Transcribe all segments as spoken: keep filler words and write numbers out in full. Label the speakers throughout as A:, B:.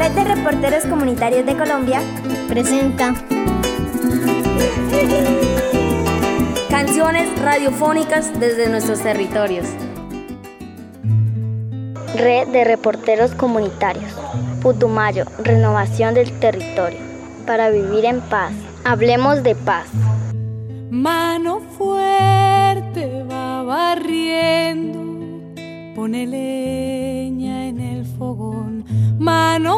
A: Red de Reporteros Comunitarios de Colombia presenta canciones radiofónicas desde nuestros territorios.
B: Red de Reporteros Comunitarios. Putumayo, renovación del territorio. Para vivir en paz. Hablemos de paz.
C: Mano fuerte va barriendo, pone leña en el fogón. Mano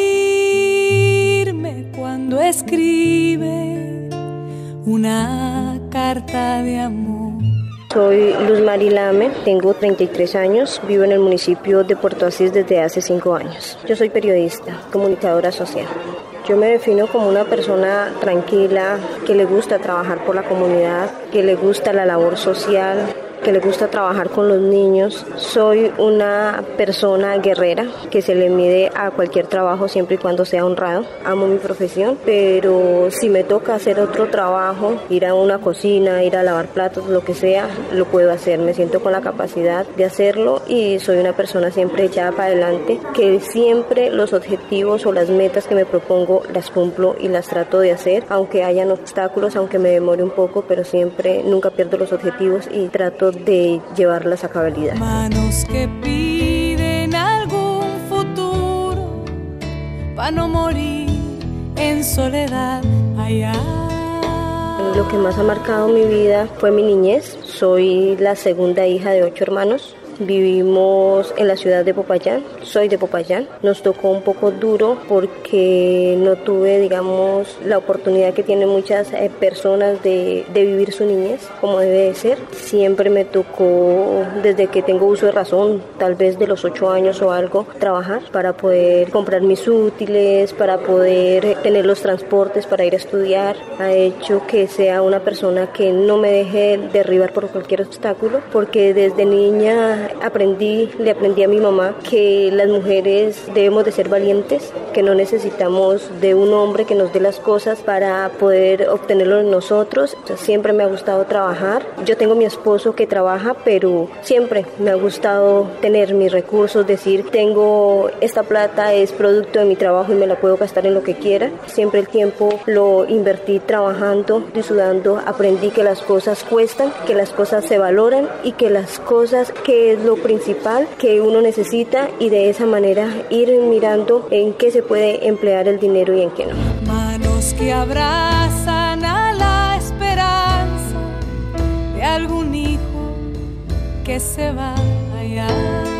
C: firme cuando escribe una carta de amor.
D: Soy Luz Mari Lame, tengo treinta y tres años, vivo en el municipio de Puerto Asís desde hace cinco años. Yo soy periodista, comunicadora social. Yo me defino como una persona tranquila, que le gusta trabajar por la comunidad, que le gusta la labor social, que le gusta trabajar con los niños. Soy una persona guerrera que se le mide a cualquier trabajo siempre y cuando sea honrado. Amo mi profesión, pero si me toca hacer otro trabajo, ir a una cocina, ir a lavar platos, lo que sea, lo puedo hacer. Me siento con la capacidad de hacerlo y soy una persona siempre echada para adelante, que siempre los objetivos o las metas que me propongo las cumplo y las trato de hacer, aunque hayan obstáculos, aunque me demore un poco, pero siempre nunca pierdo los objetivos y trato de llevarlas a cabalidad.
C: Manos que piden algún futuro para no morir en soledad allá.
D: Lo que más ha marcado mi vida fue mi niñez. Soy la segunda hija de ocho hermanos. Vivimos en la ciudad de Popayán, soy de Popayán. Nos tocó un poco duro porque no tuve, digamos, la oportunidad que tienen muchas eh, personas de, de vivir su niñez como debe de ser. Siempre me tocó, desde que tengo uso de razón, tal vez de los ocho años o algo, trabajar para poder comprar mis útiles, para poder tener los transportes para ir a estudiar. Ha hecho que sea una persona que no me deje derribar por cualquier obstáculo, porque desde niña aprendí, le aprendí a mi mamá que las mujeres debemos de ser valientes, que no necesitamos de un hombre que nos dé las cosas para poder obtenerlo en nosotros. O sea, siempre me ha gustado trabajar. Yo tengo mi esposo que trabaja, pero siempre me ha gustado tener mis recursos, decir, tengo esta plata, es producto de mi trabajo y me la puedo gastar en lo que quiera. Siempre el tiempo lo invertí trabajando y sudando. Aprendí que las cosas cuestan, que las cosas se valoran y que las cosas que es lo principal que uno necesita, y de esa manera ir mirando en qué se puede emplear el dinero y en qué no.
C: Manos que abrazan a la esperanza de algún hijo que se va allá.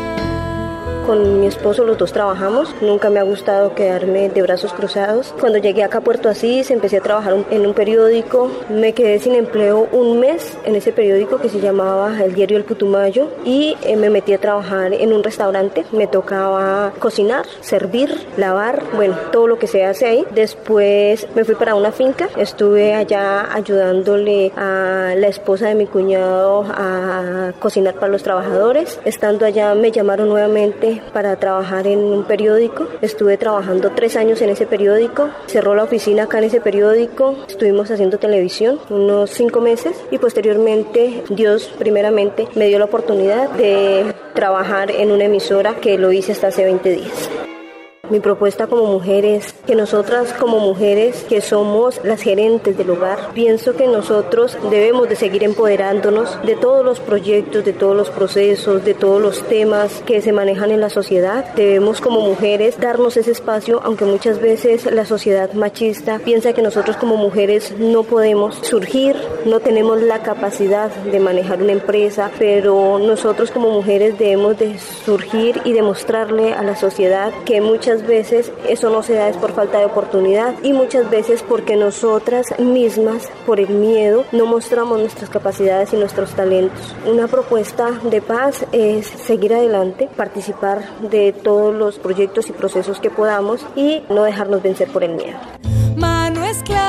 D: Con mi esposo los dos trabajamos, nunca me ha gustado quedarme de brazos cruzados. Cuando llegué acá a Puerto Asís empecé a trabajar en un periódico, me quedé sin empleo un mes en ese periódico que se llamaba El Diario del Putumayo, y eh, me metí a trabajar en un restaurante. Me tocaba cocinar, servir, lavar, bueno, todo lo que se hace ahí. Después me fui para una finca, estuve allá ayudándole a la esposa de mi cuñado a cocinar para los trabajadores. Estando allá me llamaron nuevamente para trabajar en un periódico. Estuve trabajando tres años en ese periódico. Cerró la oficina acá en ese periódico. Estuvimos haciendo televisión unos cinco meses y posteriormente Dios primeramente me dio la oportunidad de trabajar en una emisora, que lo hice hasta hace veinte días. Mi propuesta como mujer es que nosotras como mujeres que somos las gerentes del hogar, pienso que nosotros debemos de seguir empoderándonos de todos los proyectos, de todos los procesos, de todos los temas que se manejan en la sociedad. Debemos como mujeres darnos ese espacio, aunque muchas veces la sociedad machista piensa que nosotros como mujeres no podemos surgir, no tenemos la capacidad de manejar una empresa, pero nosotros como mujeres debemos de surgir y demostrarle a la sociedad que muchas veces eso no se da es por falta de oportunidad, y muchas veces porque nosotras mismas, por el miedo, no mostramos nuestras capacidades y nuestros talentos. Una propuesta de paz es seguir adelante, participar de todos los proyectos y procesos que podamos y no dejarnos vencer por el miedo.
C: Mano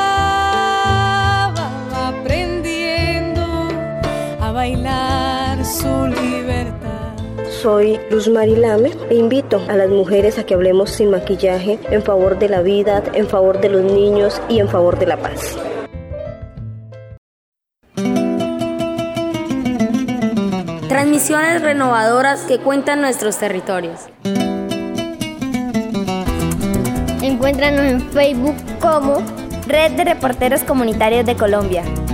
C: esclava aprendiendo a bailar su libertad.
D: Soy Luz Mari Lame e invito a las mujeres a que hablemos sin maquillaje en favor de la vida, en favor de los niños y en favor de la paz.
A: Transmisiones renovadoras que cuentan nuestros territorios. Encuéntranos en Facebook como
B: Red de Reporteros Comunitarios de Colombia.